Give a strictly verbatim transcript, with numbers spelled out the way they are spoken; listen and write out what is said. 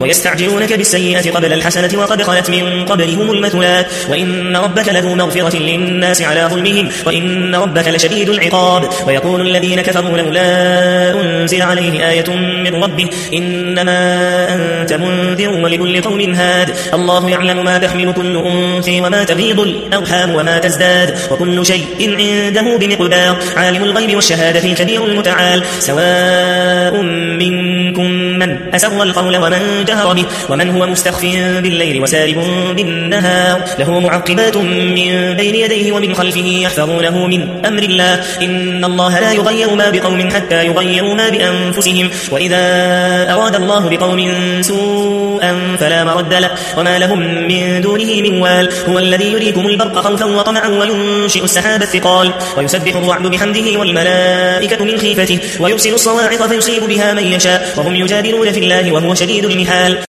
ويستعجلونك بالسيئة قبل الحسنة وقد خلت من قبلهم المثلات وإن ربك لذو مغفرة للناس على ظلمهم وإن ربك لشديد العقاب. ويقول الذين كفروا لولا أنزل عليه آية من ربه إنما أنت منذر ولكل قوم هاد الله يعلم ما تحمل كل أنثى وما تغيض الأرحام وما تزداد وكل شيء عنده بمقدار. عالم الغيب والشهادة الكبير المتعال سواء منكم من أسر القول ومن جهر به ومن هو مستخف بالليل وسارب بالنهار له معقبات من بين يديه ومن خلفه يحفظونه من أمر الله إن الله لا يغير ما بقوم حتى يغيروا ما بأنفسهم وإذا أراد الله بقوم سوءا فلا مرد له وما لهم من دونه من وال. هو الذي يريكم البرق خوفا وطمعا وينشئ السحاب الثقال ويسبح الرعد بحمده والملائكة من خيفته ويرسل الصواعق فيصيب بها من يشاء وهم يجادلون في الله وهو شديد المحال.